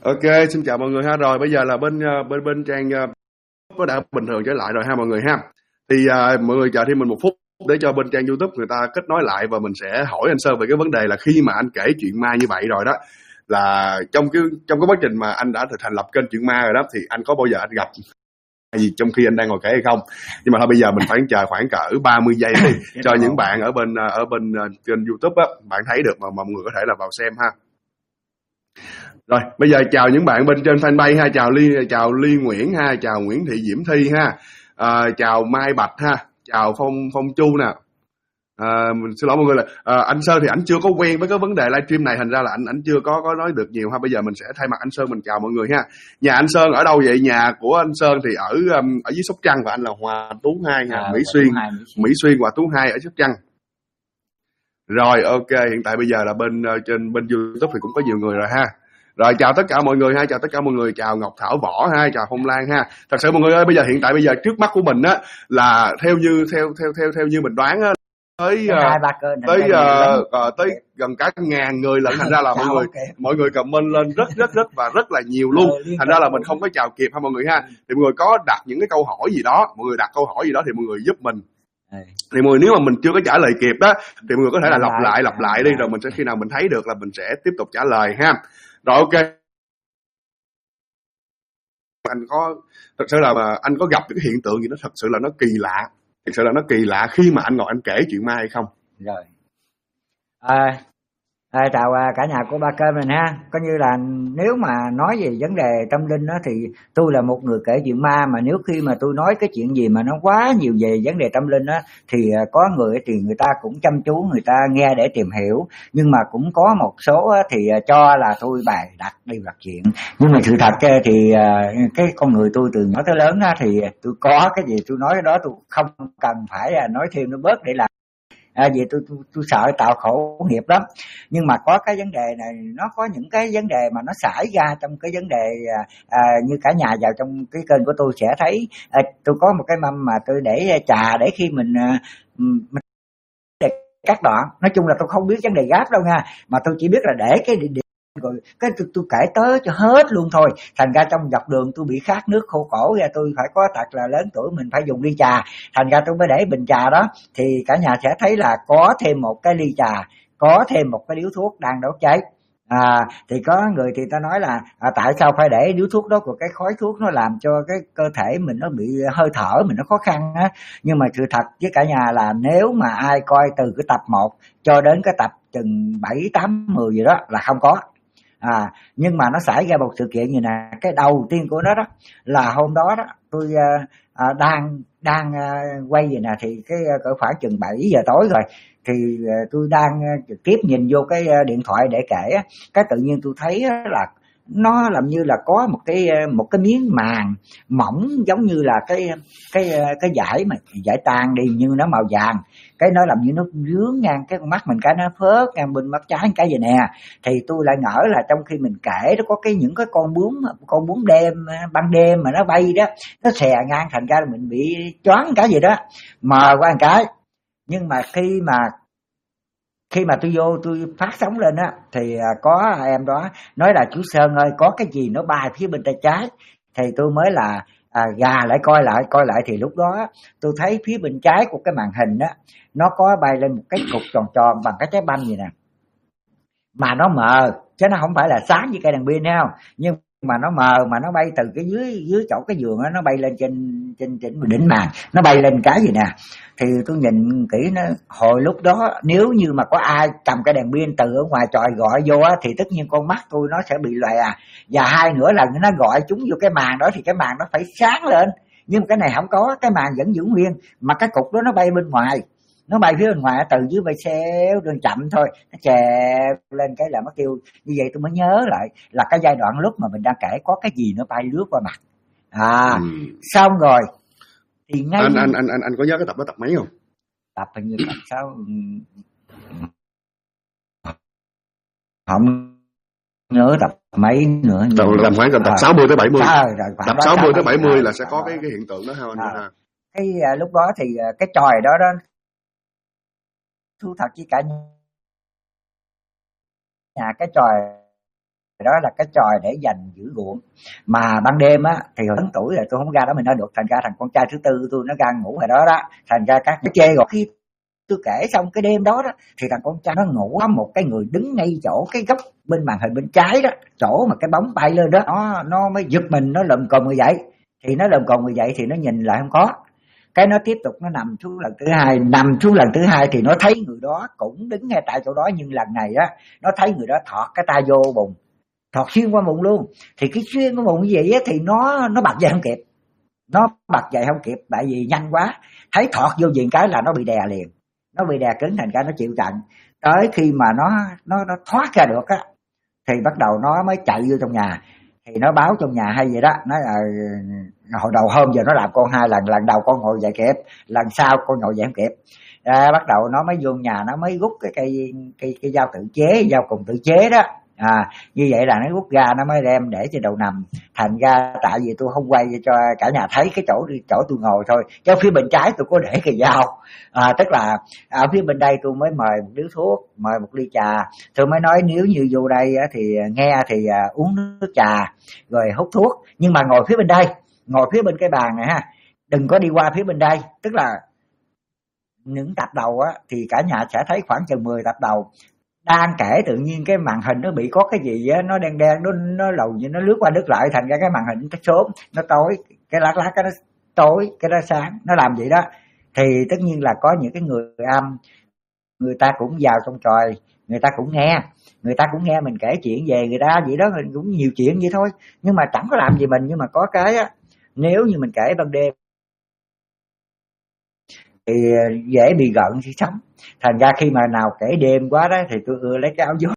Ok, xin chào mọi người ha. Rồi bây giờ là bên trang nó đã bình thường trở lại rồi ha mọi người ha. Thì mọi người chờ thêm mình một phút để cho bên trang YouTube người ta kết nối lại, và mình sẽ hỏi anh Sơn về cái vấn đề là khi mà anh kể chuyện ma như vậy rồi đó, là trong cái quá trình mà anh đã thành lập kênh chuyện ma rồi đó, thì anh có bao giờ anh gặp gì trong khi anh đang ngồi kể hay không? Nhưng mà thôi bây giờ mình phải chờ khoảng cỡ 30 giây đi cho những bạn ở bên kênh YouTube á, bạn thấy được mà mọi người có thể là vào xem ha. Rồi, bây giờ chào những bạn bên trên fanpage ha, chào Ly Nguyễn ha, chào Nguyễn Thị Diễm Thi ha, chào Mai Bạch ha, chào Phong Chu nè. Xin lỗi mọi người là anh Sơn thì anh chưa có quen với cái vấn đề livestream này, thành ra là anh chưa có nói được nhiều ha. Bây giờ mình sẽ thay mặt anh Sơn mình chào mọi người ha. Nhà anh Sơn ở đâu vậy? Nhà của anh Sơn thì ở dưới Sóc Trăng, và anh là Hòa Tú 2 ha, Mỹ Xuyên Hòa Tú 2 ở Sóc Trăng. Rồi ok, hiện tại bây giờ là trên YouTube thì cũng có nhiều người rồi ha. Rồi chào tất cả mọi người ha, chào tất cả mọi người, chào Ngọc Thảo Võ ha, chào Phong Lan ha. Thật sự mọi người ơi, hiện tại bây giờ trước mắt của mình á là theo như mình đoán á, tới gần cả 1.000 người lận, thành ra là mọi người comment lên rất là nhiều luôn. Thành ra là mình không có chào kịp ha mọi người ha. Thì mọi người có đặt những cái câu hỏi gì đó, mọi người thì mọi người giúp mình. Thì mọi người nếu mà mình chưa có trả lời kịp đó thì mọi người có thể là lặp lại đi, rồi mình sẽ khi nào mình thấy được là mình sẽ tiếp tục trả lời ha. Rồi ok. Thật sự là anh có gặp cái hiện tượng gì nó thật sự là nó kỳ lạ khi mà anh ngồi anh kể chuyện ma hay không? Rồi. Chào cả nhà của Ba Kênh mình ha. Coi như là nếu mà nói về vấn đề tâm linh đó, thì tôi là một người kể chuyện ma, mà nếu khi mà tôi nói cái chuyện gì mà nó quá nhiều về vấn đề tâm linh đó, thì có người thì người ta cũng chăm chú người ta nghe để tìm hiểu, nhưng mà cũng có một số thì cho là tôi bày đặt đi đặt chuyện. Nhưng mà sự thật thì cái con người tôi từ nhỏ tới lớn đó, thì tôi có cái gì tôi nói cái đó, tôi không cần phải nói thêm nó bớt để làm vì tôi sợ tạo khổ nghiệp lắm. Nhưng mà có cái vấn đề này, nó có những cái vấn đề mà nó xảy ra trong cái vấn đề như cả nhà vào trong cái kênh của tôi sẽ thấy. Tôi có một cái mâm mà tôi để trà để khi mình các đoạn. Nói chung là tôi không biết vấn đề gáp đâu nha, mà tôi chỉ biết là để cái rồi cái tôi kể tới cho hết luôn thôi. Thành ra trong dọc đường tôi bị khát nước khô cổ ra, tôi phải có thật là lớn tuổi mình phải dùng ly trà, thành ra tôi mới để bình trà đó. Thì cả nhà sẽ thấy là có thêm một cái ly trà, có thêm một cái điếu thuốc đang đốt cháy. Thì có người thì ta nói là tại sao phải để điếu thuốc đó, của cái khói thuốc nó làm cho cái cơ thể mình nó bị hơi thở mình nó khó khăn á. Nhưng mà sự thật với cả nhà là nếu mà ai coi từ cái tập 1 cho đến cái tập chừng 7, 8, 10 gì đó là không có. Nhưng mà nó xảy ra một sự kiện như nè. Cái đầu tiên của nó đó là hôm đó đó tôi đang quay gì nè, thì cái cỡ khoảng chừng 7 giờ tối rồi, thì tôi đang trực tiếp nhìn vô cái điện thoại để kể. Cái tự nhiên tôi thấy là nó làm như là có một cái miếng màng mỏng, giống như là cái vải tan đi, nhưng nó màu vàng. Cái nó làm như nó dướng ngang cái con mắt mình, cái nó phớt ngang bên mắt trái cái gì nè. Thì tôi lại ngỡ là trong khi mình kể nó có những cái con bướm ban đêm mà nó bay đó, nó xè ngang, thành ra là mình bị choáng cái gì đó, mờ qua một cái. Nhưng mà khi mà tôi vô tôi phát sóng lên á, thì có em đó nói là chú Sơn ơi, có cái gì nó bay phía bên tay trái. Thì tôi mới là gà lại coi lại, thì lúc đó tôi thấy phía bên trái của cái màn hình á, nó có bay lên một cái cục tròn tròn bằng cái trái banh vậy nè, mà nó mờ chứ nó không phải là sáng như cây đèn pin thấy không. Nhưng mà nó mờ, mà nó bay từ cái dưới chỗ cái giường á, nó bay lên trên đỉnh màn, nó bay lên cái gì nè. Thì tôi nhìn kỹ nó, hồi lúc đó nếu như mà có ai cầm cái đèn pin từ ở ngoài tròi gọi vô á, thì tất nhiên con mắt tôi nó sẽ bị lòe. Và hai nữa là nó gọi chúng vô cái màn đó, thì cái màn nó phải sáng lên. Nhưng cái này không có, cái màn vẫn giữ nguyên, mà cái cục đó nó bay bên ngoài, nó bay phía bên ngoài, từ dưới bay xéo đường chậm thôi, nó trèo lên cái là mất tiêu. Như vậy tôi mới nhớ lại là cái giai đoạn lúc mà mình đang kể có cái gì nó bay lướt qua mặt. Xong rồi thì ngay anh có nhớ cái tập đó tập mấy không? Tập hình như tập 6, không nhớ tập mấy nữa. Làm khoảng tập 60 tới 70. Tập 60 tới 70 là sẽ có cái hiện tượng đó ha anh. Cái lúc đó thì cái tròi đó thú thật với cả nhà, cái tròi đó là cái tròi để dành giữ ruộng. Mà ban đêm á thì hồi lớn tuổi là tôi không ra đó mình nói được, thành ra thằng con trai thứ tư tôi nó ra ngủ ở đó đó, thành ra các nó chê. Rồi khi tôi kể xong cái đêm đó đó thì thằng con trai nó ngủ có một cái người đứng ngay chỗ cái góc bên màn hình bên trái đó, chỗ mà cái bóng bay lên đó, nó mới giật mình, nó lùm cồm người dậy. Thì nó lùm cồm người dậy thì nó nhìn lại không có, cái nó tiếp tục nó nằm xuống lần thứ hai. Nằm xuống lần thứ hai thì nó thấy người đó cũng đứng ngay tại chỗ đó, nhưng lần này á nó thấy người đó thọt cái tay vô bụng, thọt xuyên qua bụng luôn. Thì cái xuyên qua bụng như vậy á thì nó bật dậy không kịp, nó bật dậy không kịp tại vì nhanh quá, thấy thọt vô diện cái là nó bị đè liền, nó bị đè cứng, thành ra nó chịu trận. Tới khi mà nó thoát ra được á thì bắt đầu nó mới chạy vô trong nhà. Thì nó báo trong nhà hay vậy đó, nói là hồi đầu hôm giờ nó làm con 2 lần, lần đầu con ngồi dậy kịp, lần sau con ngồi dậy không kịp. Bắt đầu nó mới vô nhà, nó mới rút cái dao tự chế, dao cùng tự chế đó. Như vậy là nó rút ra, nó mới đem để trên đầu nằm. Thành ra tại vì tôi không quay cho cả nhà thấy cái chỗ tôi ngồi thôi, chứ phía bên trái tôi có để cái dao. Tức là ở phía bên đây tôi mới mời một điếu thuốc, mời một ly trà. Tôi mới nói nếu như vô đây thì nghe thì uống nước trà rồi hút thuốc, nhưng mà ngồi phía bên đây, ngồi phía bên cái bàn này ha, đừng có đi qua phía bên đây. Tức là những tập đầu á thì cả nhà sẽ thấy khoảng chừng 10 tập đầu đang kể tự nhiên cái màn hình nó bị có cái gì á, nó đen đen, nó lầu như nó lướt qua lướt lại, thành ra cái màn hình nó xốm, nó tối, cái lát cái nó tối, cái nó sáng, nó làm vậy đó. Thì tất nhiên là có những cái người âm, người ta cũng vào trong tròi, người ta cũng nghe mình kể chuyện về người ta vậy đó, cũng nhiều chuyện vậy thôi, nhưng mà chẳng có làm gì mình. Nhưng mà có cái á, nếu như mình kể ban đêm thì dễ bị gợn khi sống, thành ra khi mà nào kể đêm quá đó thì tôi lấy cái áo gió